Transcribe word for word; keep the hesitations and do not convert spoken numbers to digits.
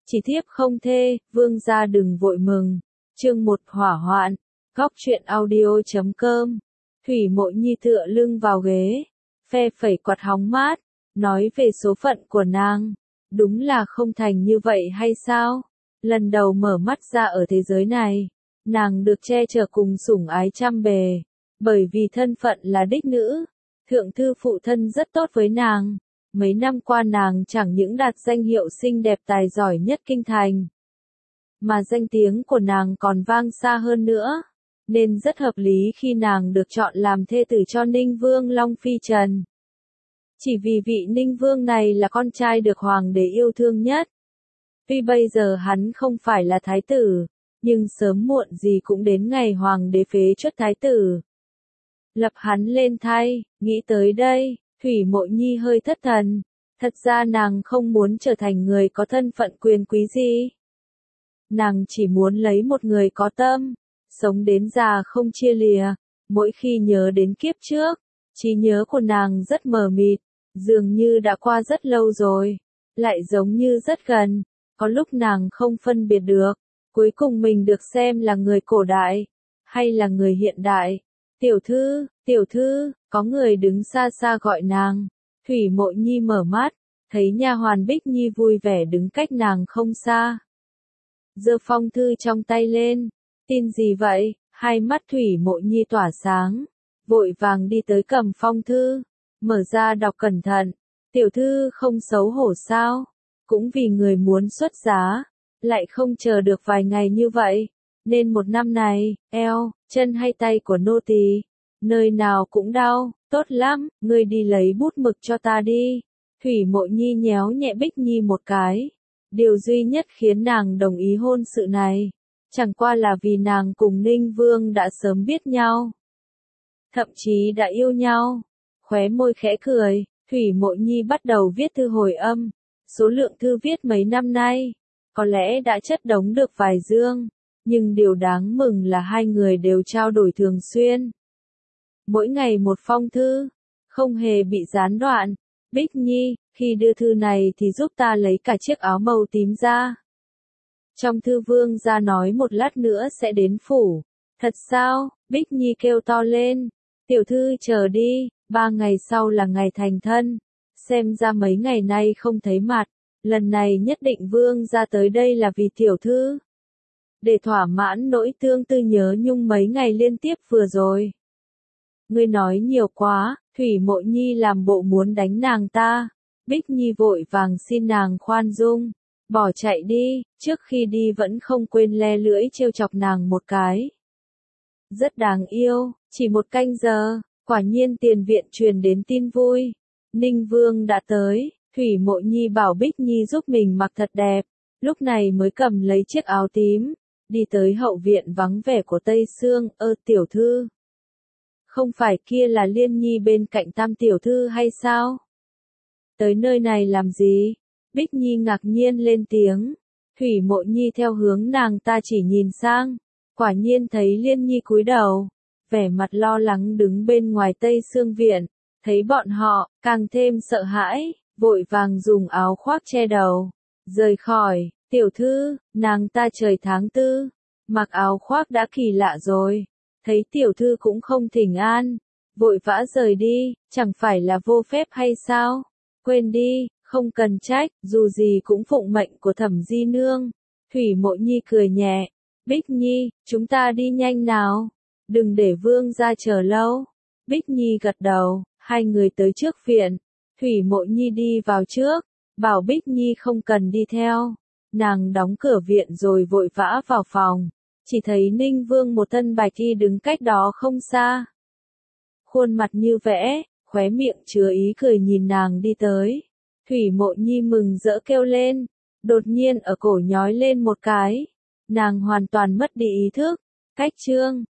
Chỉ thiếp không thê, vương gia đừng vội mừng. Chương một hỏa hoạn, góc truyện audio chấm com. Thủy Mộ Nhi tựa lưng vào ghế, phe phẩy quạt hóng mát, nói về số phận của nàng. Đúng là không thành như vậy hay sao? Lần đầu mở mắt ra ở thế giới này, nàng được che chở cùng sủng ái trăm bề, bởi vì thân phận là đích nữ. Thượng thư phụ thân rất tốt với nàng. Mấy năm qua nàng chẳng những đạt danh hiệu xinh đẹp tài giỏi nhất kinh thành, mà danh tiếng của nàng còn vang xa hơn nữa, nên rất hợp lý khi nàng được chọn làm thê tử cho Ninh Vương Long Phi Trần. Chỉ vì vị Ninh Vương này là con trai được hoàng đế yêu thương nhất. Tuy bây giờ hắn không phải là thái tử, nhưng sớm muộn gì cũng đến ngày hoàng đế phế truất thái tử, lập hắn lên thay. Nghĩ tới đây, Thủy Mộ Nhi hơi thất thần. Thật ra nàng không muốn trở thành người có thân phận quyền quý gì. Nàng chỉ muốn lấy một người có tâm, sống đến già không chia lìa. Mỗi khi nhớ đến kiếp trước, trí nhớ của nàng rất mờ mịt, dường như đã qua rất lâu rồi, lại giống như rất gần. Có lúc nàng không phân biệt được, cuối cùng mình được xem là người cổ đại, hay là người hiện đại. Tiểu thư, tiểu thư, có người đứng xa xa gọi nàng. Thủy Mộ Nhi mở mắt, thấy nha hoàn Bích Nhi vui vẻ đứng cách nàng không xa, giơ phong thư trong tay lên. Tin gì vậy? Hai mắt Thủy Mộ Nhi tỏa sáng, vội vàng đi tới cầm phong thư, mở ra đọc cẩn thận. Tiểu thư không xấu hổ sao? Cũng vì người muốn xuất giá, lại không chờ được vài ngày như vậy, nên một năm này, eo, chân hay tay của nô tỳ, nơi nào cũng đau. Tốt lắm, ngươi đi lấy bút mực cho ta đi. Thủy Mộ Nhi nhéo nhẹ Bích Nhi một cái. Điều duy nhất khiến nàng đồng ý hôn sự này, chẳng qua là vì nàng cùng Ninh Vương đã sớm biết nhau, thậm chí đã yêu nhau. Khóe môi khẽ cười, Thủy Mộ Nhi bắt đầu viết thư hồi âm. Số lượng thư viết mấy năm nay, có lẽ đã chất đống được vài dương, nhưng điều đáng mừng là hai người đều trao đổi thường xuyên. Mỗi ngày một phong thư, không hề bị gián đoạn. Bích Nhi, khi đưa thư này thì giúp ta lấy cả chiếc áo màu tím ra. Trong thư vương gia nói một lát nữa sẽ đến phủ. Thật sao? Bích Nhi kêu to lên. Tiểu thư chờ đi, ba ngày sau là ngày thành thân. Xem ra mấy ngày nay không thấy mặt, lần này nhất định vương gia tới đây là vì tiểu thư, để thỏa mãn nỗi tương tư nhớ nhung mấy ngày liên tiếp vừa rồi. Ngươi nói nhiều quá. Thủy Mộ Nhi làm bộ muốn đánh nàng ta. Bích Nhi vội vàng xin nàng khoan dung, bỏ chạy đi. Trước khi đi vẫn không quên le lưỡi trêu chọc nàng một cái. Rất đáng yêu. Chỉ một canh giờ, quả nhiên tiền viện truyền đến tin vui. Ninh Vương đã tới. Thủy Mộ Nhi bảo Bích Nhi giúp mình mặc thật đẹp, lúc này mới cầm lấy chiếc áo tím, đi tới hậu viện vắng vẻ của Tây Sương. Ơ tiểu thư, không phải kia là Liên Nhi bên cạnh Tam tiểu thư hay sao? Tới nơi này làm gì? Bích Nhi ngạc nhiên lên tiếng. Thủy Mộ Nhi theo hướng nàng ta chỉ nhìn sang, quả nhiên thấy Liên Nhi cúi đầu, vẻ mặt lo lắng đứng bên ngoài Tây Sương viện. Thấy bọn họ, càng thêm sợ hãi, vội vàng dùng áo khoác che đầu, rời khỏi. Tiểu thư, nàng ta trời tháng tư, mặc áo khoác đã kỳ lạ rồi. Thấy tiểu thư cũng không thỉnh an, vội vã rời đi, chẳng phải là vô phép hay sao? Quên đi, không cần trách, dù gì cũng phụng mệnh của Thẩm di nương. Thủy Mộ Nhi cười nhẹ. Bích Nhi, chúng ta đi nhanh nào, đừng để vương gia chờ lâu. Bích Nhi gật đầu, hai người tới trước viện. Thủy Mộ Nhi đi vào trước, bảo Bích Nhi không cần đi theo. Nàng đóng cửa viện rồi vội vã vào phòng. Chỉ thấy Ninh Vương một thân bạch y đứng cách đó không xa. Khuôn mặt như vẽ, khóe miệng chứa ý cười nhìn nàng đi tới. Thủy Mộ Nhi mừng rỡ kêu lên. Đột nhiên ở cổ nhói lên một cái. Nàng hoàn toàn mất đi ý thức. Cách trương,